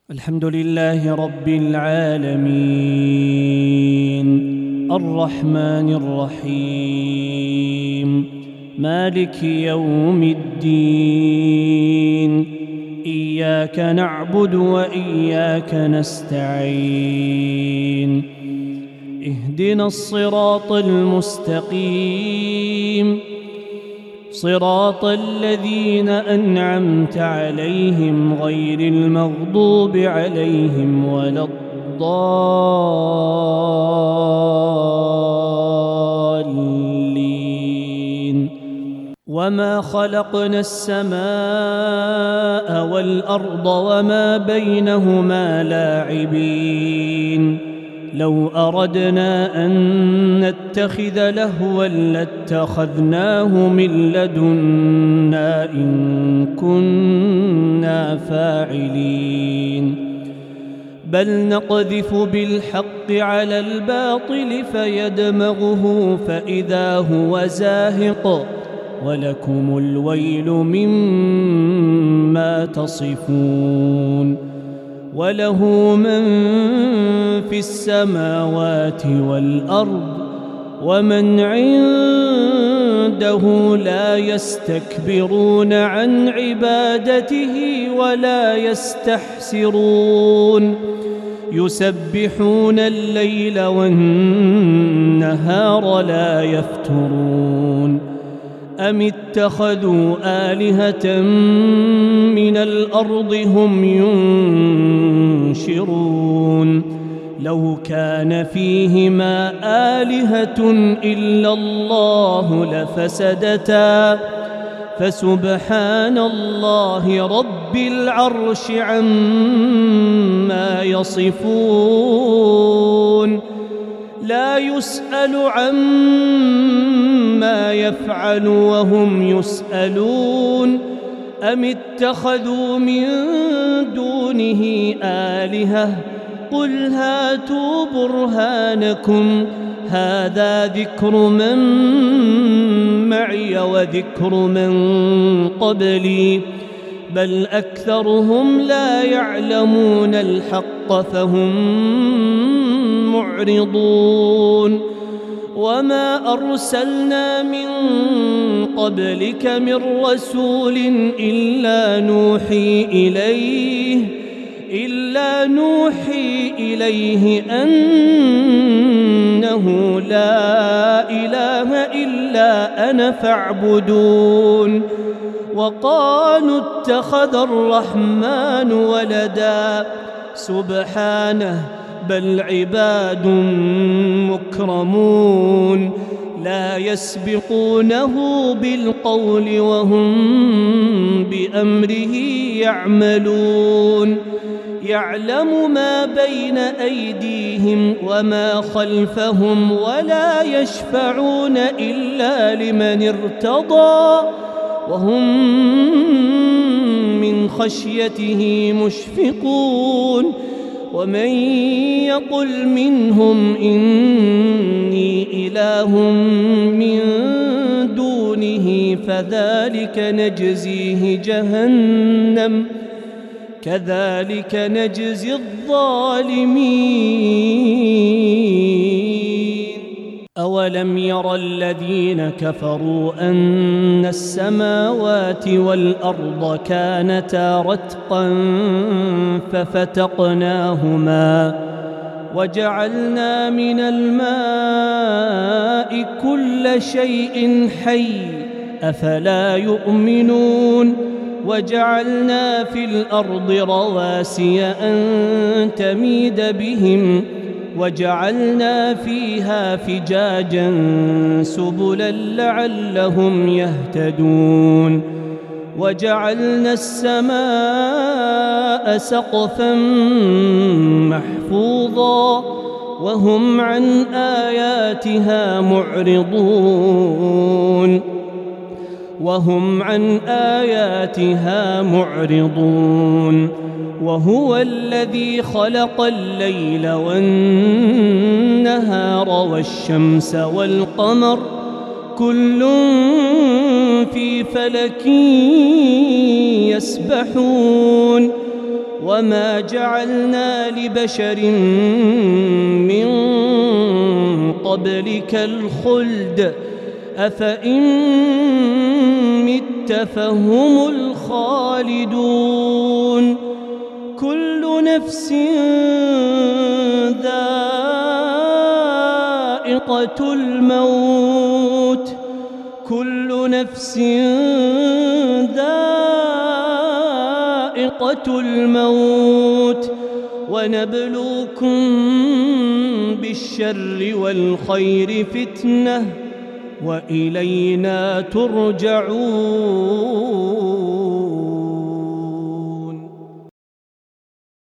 الحمد لله رب العالمين الرحمن الرحيم مالك يوم الدين إياك نعبد وإياك نستعين اهدنا الصراط المستقيم صراط الذين أنعمت عليهم غير المغضوب عليهم ولا الضالين. وما خلقنا السماء والأرض وما بينهما لاعبين. لو أردنا أن نتخذ لهوا لاتخذناه من لدنا إن كنا فاعلين. بل نقذف بالحق على الباطل فيدمغه فإذا هو زاهق ولكم الويل مما تصفون. وله من في السماوات والأرض ومن عنده لا يستكبرون عن عبادته ولا يستحسرون. يسبحون الليل والنهار لا يفترون. أم اتخذوا آلهة من الأرض هم ينشرون. لو كان فيهما آلهة إلا الله لفسدتا فسبحان الله رب العرش عما يصفون. لا يسأل عما يفعل وهم يسألون. أم اتخذوا من دونه آلهة قل هاتوا برهانكم هذا ذكر من معي وذكر من قبلي بل أكثرهم لا يعلمون الحق فهم معرضون. وما أرسلنا من قبلك من رسول إلا نوحي إليه أنه لا إله إلا أنا فاعبدون. وقالوا اتخذ الرحمن ولدا سبحانه بل عباد مكرمون لا يسبقونه بالقول وهم بأمره يعملون. يعلم ما بين أيديهم وما خلفهم ولا يشفعون إلا لمن ارتضى وهم من خشيته مشفقون. ومن يقل منهم إني إله من دونه فذلك نجزيه جهنم كذلك نجزي الظالمين. أولم ير الذين كفروا أن السماوات والأرض كانتا رتقا ففتقناهما وجعلنا من الماء كل شيء حي أفلا يؤمنون. وجعلنا في الأرض رواسي أن تميد بهم وجعلنا فيها فجاجا سبلا لعلهم يهتدون. وجعلنا السماء سقفا محفوظا وهم عن آياتها معرضون. وهو الذي خلق الليل والنهار والشمس والقمر كل في فلك يسبحون. وما جعلنا لبشر من قبلك الخلد أفإن مت فهم الخالدون كل نفس ذائقة الموت كل نفس ذائقة الموت ونبلوكم بالشر والخير فتنة وإلينا ترجعون